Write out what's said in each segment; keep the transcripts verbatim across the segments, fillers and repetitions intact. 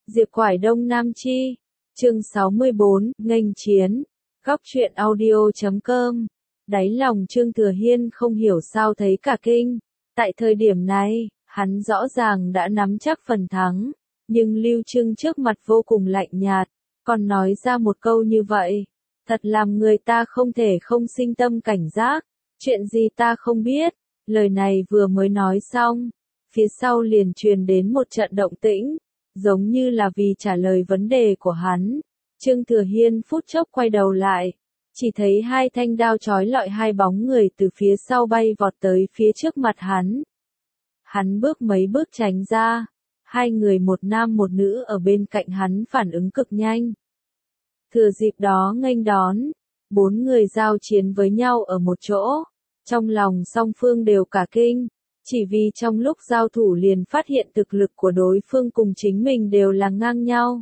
Diệp Quải Đông Nam Chi. Chương sáu mươi bốn, nghênh chiến. Góc truyện audio chấm com. Đáy lòng Trương Thừa Hiên không hiểu sao thấy cả kinh. Tại thời điểm này, hắn rõ ràng đã nắm chắc phần thắng, nhưng Lưu Trưng trước mặt vô cùng lạnh nhạt, còn nói ra một câu như vậy, thật làm người ta không thể không sinh tâm cảnh giác. Chuyện gì ta không biết? Lời này vừa mới nói xong, phía sau liền truyền đến một trận động tĩnh, giống như là vì trả lời vấn đề của hắn. Trương Thừa Hiên phút chốc quay đầu lại, chỉ thấy hai thanh đao chói lọi hai bóng người từ phía sau bay vọt tới phía trước mặt hắn. Hắn bước mấy bước tránh ra, hai người một nam một nữ ở bên cạnh hắn phản ứng cực nhanh. Thừa dịp đó nghênh đón, bốn người giao chiến với nhau ở một chỗ, trong lòng song phương đều cả kinh, chỉ vì trong lúc giao thủ liền phát hiện thực lực của đối phương cùng chính mình đều là ngang nhau.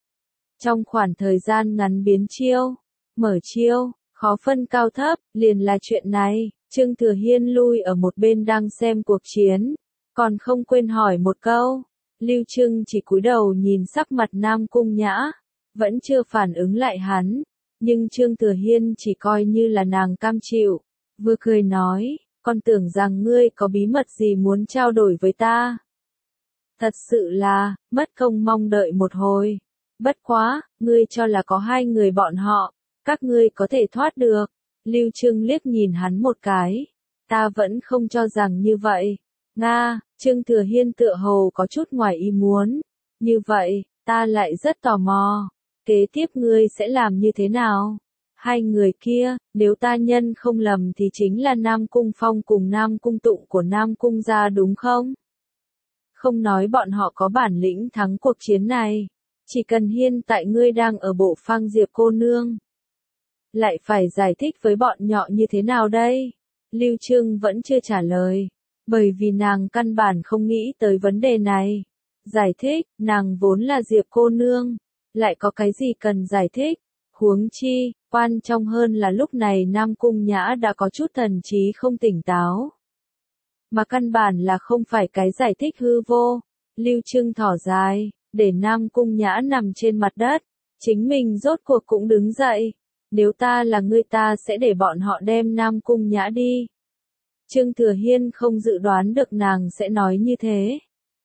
Trong khoảng thời gian ngắn biến chiêu, mở chiêu, khó phân cao thấp, liền là chuyện này. Trương Thừa Hiên lui ở một bên đang xem cuộc chiến, còn không quên hỏi một câu. Lưu Trưng chỉ cúi đầu nhìn sắc mặt Nam Cung Nhã, vẫn chưa phản ứng lại hắn, nhưng Trương Thừa Hiên chỉ coi như là nàng cam chịu, vừa cười nói, con tưởng rằng ngươi có bí mật gì muốn trao đổi với ta. Thật sự là, mất công mong đợi một hồi. Bất quá, ngươi cho là có hai người bọn họ, các ngươi có thể thoát được. Lưu Trưng liếc nhìn hắn một cái. Ta vẫn không cho rằng như vậy. Nga, Trương Thừa Hiên tựa hồ có chút ngoài ý muốn. Như vậy, ta lại rất tò mò. Kế tiếp ngươi sẽ làm như thế nào? Hai người kia, nếu ta nhân không lầm thì chính là Nam Cung Phong cùng Nam Cung Tụng của Nam Cung gia đúng không? Không nói bọn họ có bản lĩnh thắng cuộc chiến này. Chỉ cần hiện tại ngươi đang ở bộ phang Diệp cô nương, lại phải giải thích với bọn nhỏ như thế nào đây? Lưu Trưng vẫn chưa trả lời, bởi vì nàng căn bản không nghĩ tới vấn đề này. Giải thích, nàng vốn là Diệp cô nương, lại có cái gì cần giải thích? Huống chi, quan trọng hơn là lúc này Nam Cung Nhã đã có chút thần trí không tỉnh táo. Mà căn bản là không phải cái giải thích hư vô. Lưu Trưng thở dài, để Nam Cung Nhã nằm trên mặt đất, chính mình rốt cuộc cũng đứng dậy. Nếu ta là ngươi ta sẽ để bọn họ đem Nam Cung Nhã đi. Trương Thừa Hiên không dự đoán được nàng sẽ nói như thế.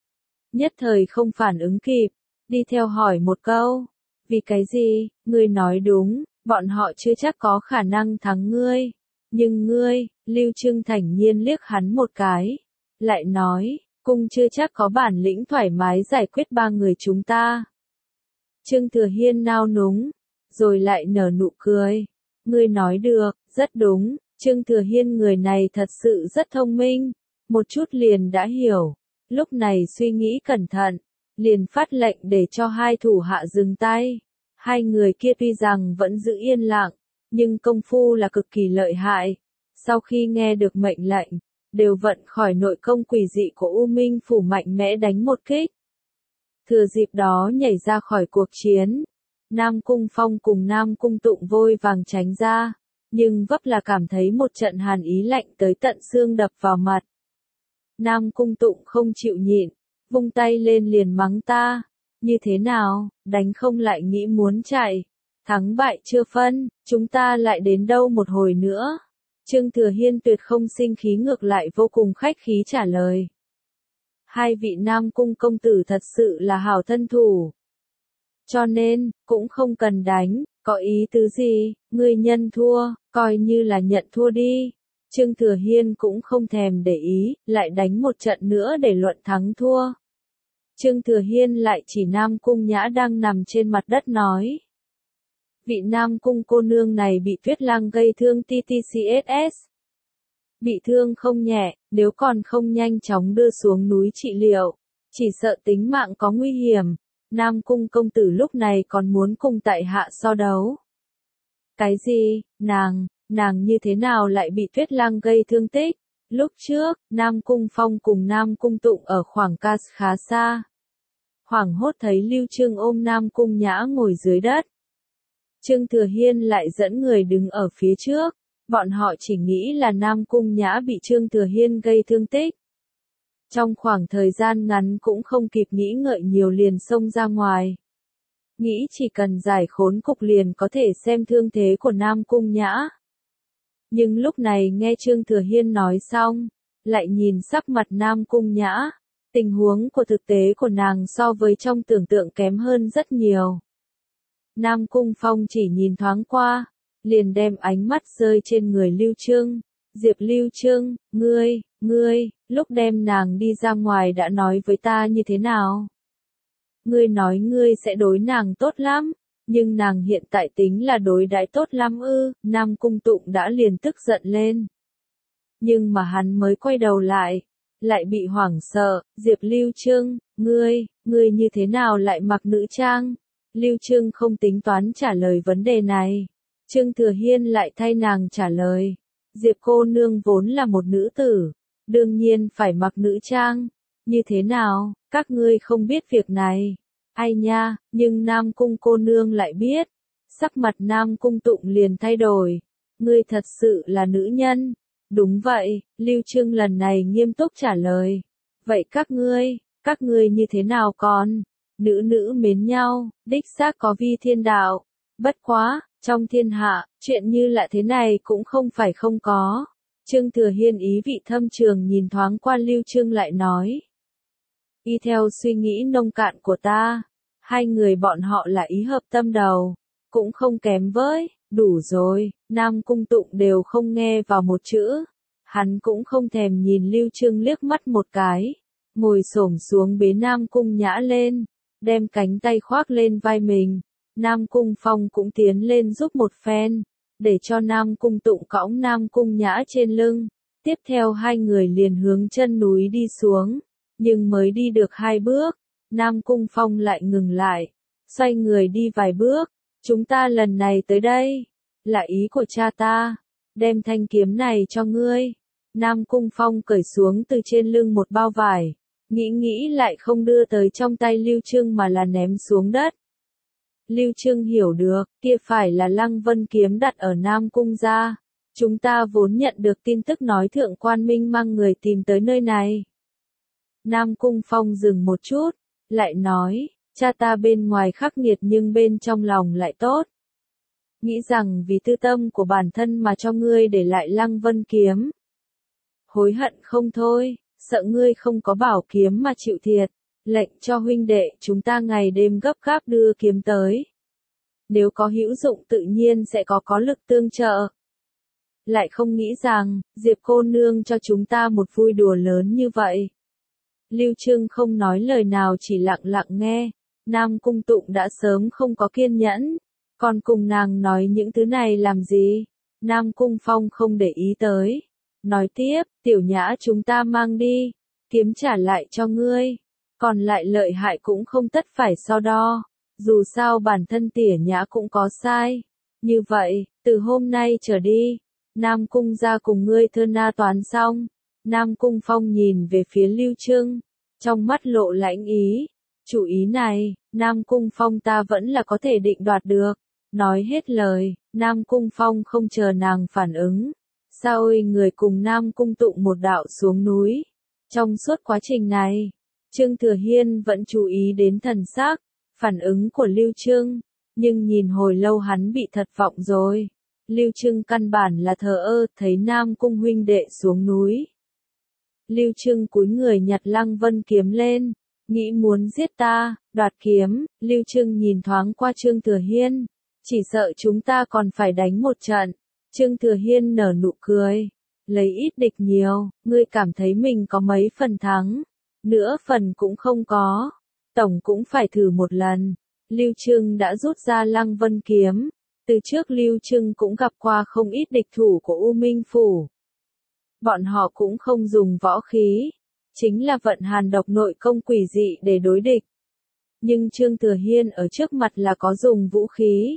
Nhất thời không phản ứng kịp, đi theo hỏi một câu. Vì cái gì? Ngươi nói đúng, bọn họ chưa chắc có khả năng thắng ngươi. Nhưng ngươi, Lưu Trưng thản nhiên liếc hắn một cái, lại nói, cung chưa chắc có bản lĩnh thoải mái giải quyết ba người chúng ta. Trương Thừa Hiên nao núng, rồi lại nở nụ cười. Ngươi nói được, rất đúng, Trương Thừa Hiên người này thật sự rất thông minh, một chút liền đã hiểu. Lúc này suy nghĩ cẩn thận, liền phát lệnh để cho hai thủ hạ dừng tay. Hai người kia tuy rằng vẫn giữ yên lặng, nhưng công phu là cực kỳ lợi hại. Sau khi nghe được mệnh lệnh, đều vận khỏi nội công quỷ dị của U Minh Phủ mạnh mẽ đánh một kích. Thừa dịp đó nhảy ra khỏi cuộc chiến. Nam Cung Phong cùng Nam Cung Tụng vội vàng tránh ra, nhưng vấp là cảm thấy một trận hàn ý lạnh tới tận xương đập vào mặt. Nam Cung Tụng không chịu nhịn, vung tay lên liền mắng ta. Như thế nào, đánh không lại nghĩ muốn chạy. Thắng bại chưa phân, chúng ta lại đến đâu một hồi nữa. Trương Thừa Hiên tuyệt không sinh khí, ngược lại vô cùng khách khí trả lời. Hai vị Nam Cung công tử thật sự là hảo thân thủ. Cho nên, cũng không cần đánh, có ý tứ gì, ngươi nhân thua, coi như là nhận thua đi. Trương Thừa Hiên cũng không thèm để ý, lại đánh một trận nữa để luận thắng thua. Trương Thừa Hiên lại chỉ Nam Cung Nhã đang nằm trên mặt đất nói. Vị Nam Cung cô nương này bị Tuyết Lang gây thương tê tê xê ét ét. Bị thương không nhẹ, nếu còn không nhanh chóng đưa xuống núi trị liệu, chỉ sợ tính mạng có nguy hiểm. Nam Cung công tử lúc này còn muốn cùng tại hạ so đấu. Cái gì, nàng, nàng như thế nào lại bị Tuyết Lang gây thương tích? Lúc trước, Nam Cung Phong cùng Nam Cung Tụng ở khoảng cách khá xa. Hoảng hốt thấy Lưu Trưng ôm Nam Cung Nhã ngồi dưới đất. Trương Thừa Hiên lại dẫn người đứng ở phía trước, bọn họ chỉ nghĩ là Nam Cung Nhã bị Trương Thừa Hiên gây thương tích. Trong khoảng thời gian ngắn cũng không kịp nghĩ ngợi nhiều liền xông ra ngoài. Nghĩ chỉ cần giải khốn cục liền có thể xem thương thế của Nam Cung Nhã. Nhưng lúc này nghe Trương Thừa Hiên nói xong, lại nhìn sắc mặt Nam Cung Nhã, tình huống của thực tế của nàng so với trong tưởng tượng kém hơn rất nhiều. Nam Cung Phong chỉ nhìn thoáng qua, liền đem ánh mắt rơi trên người Lưu Trương. Diệp Lưu Trương, ngươi, ngươi, lúc đem nàng đi ra ngoài đã nói với ta như thế nào? Ngươi nói ngươi sẽ đối nàng tốt lắm, nhưng nàng hiện tại tính là đối đãi tốt lắm ư? Nam Cung Tụng đã liền tức giận lên. Nhưng mà hắn mới quay đầu lại, lại bị hoảng sợ. Diệp Lưu Trương, ngươi, ngươi như thế nào lại mặc nữ trang? Lưu Trương không tính toán trả lời vấn đề này. Trương Thừa Hiên lại thay nàng trả lời. Diệp cô nương vốn là một nữ tử, đương nhiên phải mặc nữ trang. Như thế nào, các ngươi không biết việc này? Ai nha, nhưng Nam Cung cô nương lại biết. Sắc mặt Nam Cung Tụng liền thay đổi. Ngươi thật sự là nữ nhân. Đúng vậy, Lưu Trương lần này nghiêm túc trả lời. Vậy các ngươi, các ngươi như thế nào còn? Nữ nữ mến nhau, đích xác có vi thiên đạo. Bất quá, trong thiên hạ, chuyện như lạ thế này cũng không phải không có. Trương Thừa Hiên ý vị thâm trường nhìn thoáng qua Lưu Trương lại nói. Y theo suy nghĩ nông cạn của ta, hai người bọn họ là ý hợp tâm đầu, cũng không kém với, đủ rồi. Nam Cung Tụng đều không nghe vào một chữ, hắn cũng không thèm nhìn Lưu Trương liếc mắt một cái, ngồi xổm xuống bế Nam Cung Nhã lên, đem cánh tay khoác lên vai mình. Nam Cung Phong cũng tiến lên giúp một phen, để cho Nam Cung Tụng cõng Nam Cung Nhã trên lưng. Tiếp theo hai người liền hướng chân núi đi xuống, nhưng mới đi được hai bước, Nam Cung Phong lại ngừng lại, xoay người đi vài bước. Chúng ta lần này tới đây, là ý của cha ta, đem thanh kiếm này cho ngươi. Nam Cung Phong cởi xuống từ trên lưng một bao vải, nghĩ nghĩ lại không đưa tới trong tay Lưu Trương mà là ném xuống đất. Lưu Trương hiểu được, kia phải là Lăng Vân kiếm đặt ở Nam Cung gia. Chúng ta vốn nhận được tin tức nói Thượng Quan Minh mang người tìm tới nơi này. Nam Cung Phong dừng một chút, lại nói, cha ta bên ngoài khắc nghiệt nhưng bên trong lòng lại tốt. Nghĩ rằng vì tư tâm của bản thân mà cho ngươi để lại Lăng Vân kiếm. Hối hận không thôi, sợ ngươi không có bảo kiếm mà chịu thiệt, lệnh cho huynh đệ chúng ta ngày đêm gấp gáp đưa kiếm tới. Nếu có hữu dụng tự nhiên sẽ có có lực tương trợ. Lại không nghĩ rằng, Diệp cô nương cho chúng ta một vui đùa lớn như vậy. Lưu Trương không nói lời nào chỉ lặng lặng nghe. Nam Cung Tụng đã sớm không có kiên nhẫn, còn cùng nàng nói những thứ này làm gì? Nam Cung Phong không để ý tới, nói tiếp, tiểu Nhã chúng ta mang đi, kiếm trả lại cho ngươi, còn lại lợi hại cũng không tất phải so đo, dù sao bản thân tỉa Nhã cũng có sai. Như vậy, từ hôm nay trở đi, Nam Cung gia cùng ngươi thơ na toán xong. Nam Cung Phong nhìn về phía Lưu Trương, trong mắt lộ lãnh ý. Chủ ý này, Nam Cung Phong ta vẫn là có thể định đoạt được. Nói hết lời, Nam Cung Phong không chờ nàng phản ứng. Sao ơi người cùng Nam Cung Tụng một đạo xuống núi. Trong suốt quá trình này, Trương Thừa Hiên vẫn chú ý đến thần sắc, phản ứng của Lưu Trương. Nhưng nhìn hồi lâu hắn bị thất vọng rồi. Lưu Trương căn bản là thờ ơ, thấy Nam Cung huynh đệ xuống núi. Lưu Trương cúi người nhặt Lăng Vân kiếm lên, nghĩ muốn giết ta, đoạt kiếm. Lưu Trương nhìn thoáng qua Trương Thừa Hiên, chỉ sợ chúng ta còn phải đánh một trận. Trương Thừa Hiên nở nụ cười, lấy ít địch nhiều, ngươi cảm thấy mình có mấy phần thắng, nửa phần cũng không có, tổng cũng phải thử một lần. Lưu Trương đã rút ra Lăng Vân kiếm, từ trước Lưu Trương cũng gặp qua không ít địch thủ của U Minh Phủ. Bọn họ cũng không dùng võ khí, chính là vận hàn độc nội công quỷ dị để đối địch. Nhưng Trương Thừa Hiên ở trước mặt là có dùng vũ khí.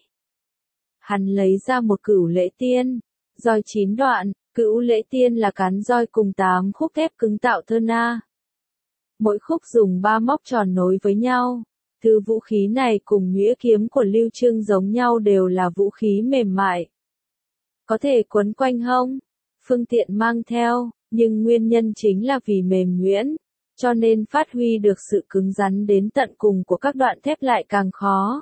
Hắn lấy ra một cửu lễ tiên, roi chín đoạn, cửu lễ tiên là cán roi cùng tám khúc thép cứng tạo thơ na. Mỗi khúc dùng ba móc tròn nối với nhau. Thứ vũ khí này cùng nhũa kiếm của Lưu Trương giống nhau đều là vũ khí mềm mại. Có thể quấn quanh hông, phương tiện mang theo, nhưng nguyên nhân chính là vì mềm nhuyễn, cho nên phát huy được sự cứng rắn đến tận cùng của các đoạn thép lại càng khó.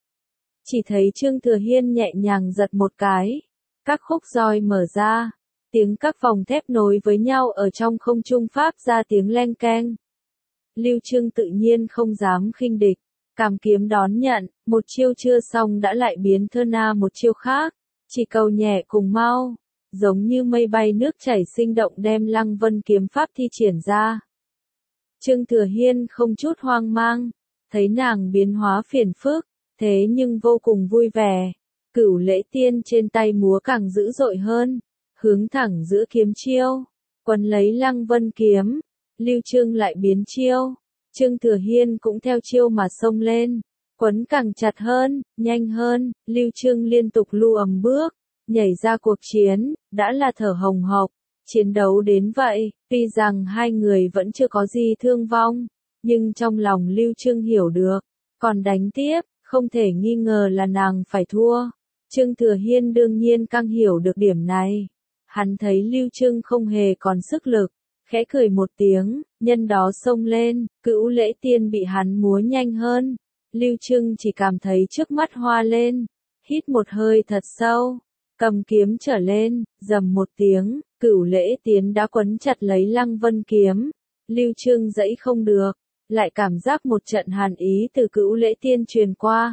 Chỉ thấy Trương Thừa Hiên nhẹ nhàng giật một cái, các khúc roi mở ra, tiếng các vòng thép nối với nhau ở trong không trung phát ra tiếng leng keng. Lưu Trương tự nhiên không dám khinh địch, cầm kiếm đón nhận, một chiêu chưa xong đã lại biến thơ na một chiêu khác, chỉ cầu nhẹ cùng mau, giống như mây bay nước chảy sinh động đem Lăng Vân kiếm pháp thi triển ra. Trương Thừa Hiên không chút hoang mang, thấy nàng biến hóa phiền phức, thế nhưng vô cùng vui vẻ. Cửu Lễ Tiên trên tay múa càng dữ dội hơn, hướng thẳng giữa kiếm chiêu, quấn lấy Lăng Vân kiếm. Lưu Trương lại biến chiêu, Trương Thừa Hiên cũng theo chiêu mà xông lên, quấn càng chặt hơn, nhanh hơn. Lưu Trương liên tục lưu ầm bước, nhảy ra cuộc chiến, đã là thở hồng hộc. Chiến đấu đến vậy, tuy rằng hai người vẫn chưa có gì thương vong, nhưng trong lòng Lưu Trương hiểu được, còn đánh tiếp, không thể nghi ngờ là nàng phải thua. Trương Thừa Hiên đương nhiên càng hiểu được điểm này. Hắn thấy Lưu Trương không hề còn sức lực, khẽ cười một tiếng, nhân đó xông lên. Cửu Lễ Tiên bị hắn múa nhanh hơn. Lưu Trương chỉ cảm thấy trước mắt hoa lên, hít một hơi thật sâu, cầm kiếm trở lên, rầm một tiếng, Cửu Lễ Tiên đã quấn chặt lấy Lăng Vân kiếm. Lưu Trương dãy không được, lại cảm giác một trận hàn ý từ Cửu Lễ Tiên truyền qua.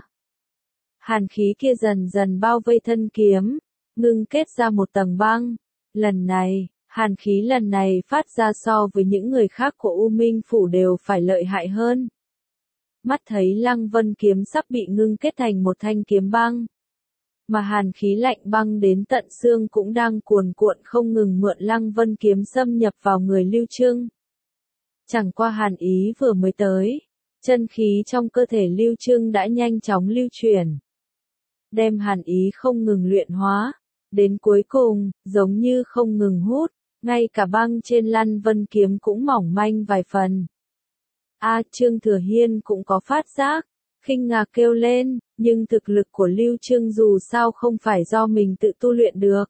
Hàn khí kia dần dần bao vây thân kiếm, ngưng kết ra một tầng băng. Lần này, hàn khí lần này phát ra so với những người khác của U Minh Phủ đều phải lợi hại hơn. Mắt thấy Lăng Vân kiếm sắp bị ngưng kết thành một thanh kiếm băng. Mà hàn khí lạnh băng đến tận xương cũng đang cuồn cuộn không ngừng mượn Lăng Vân kiếm xâm nhập vào người Lưu Trương. Chẳng qua hàn ý vừa mới tới, chân khí trong cơ thể Lưu Trương đã nhanh chóng lưu chuyển, đem hàn ý không ngừng luyện hóa, đến cuối cùng, giống như không ngừng hút, ngay cả băng trên Lăng Vân kiếm cũng mỏng manh vài phần. A, Trương Thừa Hiên cũng có phát giác, khinh ngạc kêu lên, nhưng thực lực của Lưu Trương dù sao không phải do mình tự tu luyện được.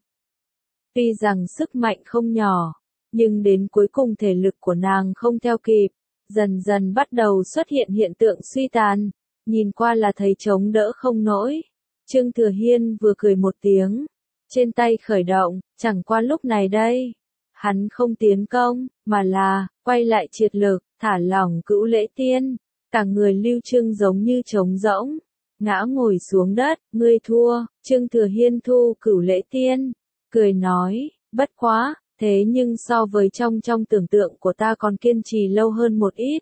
Tuy rằng sức mạnh không nhỏ, nhưng đến cuối cùng thể lực của nàng không theo kịp, dần dần bắt đầu xuất hiện hiện tượng suy tàn, nhìn qua là thấy chống đỡ không nổi. Trương Thừa Hiên vừa cười một tiếng, trên tay khởi động, chẳng qua lúc này đây, hắn không tiến công, mà là, quay lại triệt lực, thả lỏng Cửu Lễ Tiên, cả người Lưu Trương giống như trống rỗng, ngã ngồi xuống đất. Ngươi thua. Trương Thừa Hiên thu Cửu Lễ Tiên, cười nói, bất quá, thế nhưng so với trong trong tưởng tượng của ta còn kiên trì lâu hơn một ít.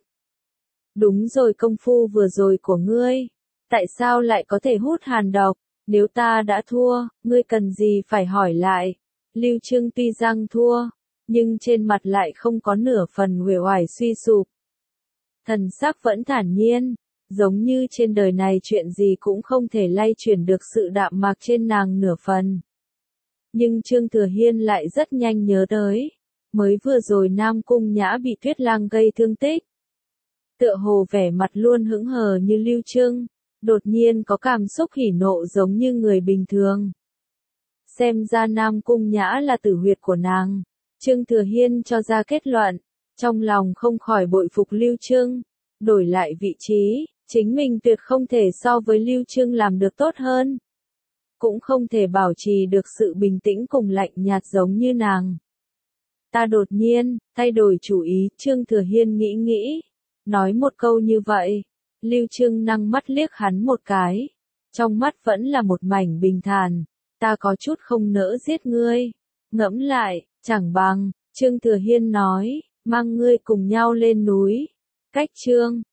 Đúng rồi, công phu vừa rồi của ngươi, tại sao lại có thể hút hàn độc? Nếu ta đã thua, ngươi cần gì phải hỏi lại? Lưu Trương tuy rằng thua, nhưng trên mặt lại không có nửa phần uể oải suy sụp. Thần sắc vẫn thản nhiên, giống như trên đời này chuyện gì cũng không thể lay chuyển được sự đạm mạc trên nàng nửa phần. Nhưng Trương Thừa Hiên lại rất nhanh nhớ tới, mới vừa rồi Nam Cung Nhã bị Tuyết Lang gây thương tích. Tựa hồ vẻ mặt luôn hững hờ như Lưu Trương, đột nhiên có cảm xúc hỉ nộ giống như người bình thường. Xem ra Nam Cung Nhã là tử huyệt của nàng. Trương Thừa Hiên cho ra kết luận, trong lòng không khỏi bội phục Lưu Trương, đổi lại vị trí, chính mình tuyệt không thể so với Lưu Trương làm được tốt hơn. Cũng không thể bảo trì được sự bình tĩnh cùng lạnh nhạt giống như nàng. Ta đột nhiên, thay đổi chủ ý, Trương Thừa Hiên nghĩ nghĩ, nói một câu như vậy. Lưu Trương nâng mắt liếc hắn một cái, trong mắt vẫn là một mảnh bình thản, ta có chút không nỡ giết ngươi, ngẫm lại, chẳng bằng, Trương Thừa Hiên nói, mang ngươi cùng nhau lên núi, cách Trương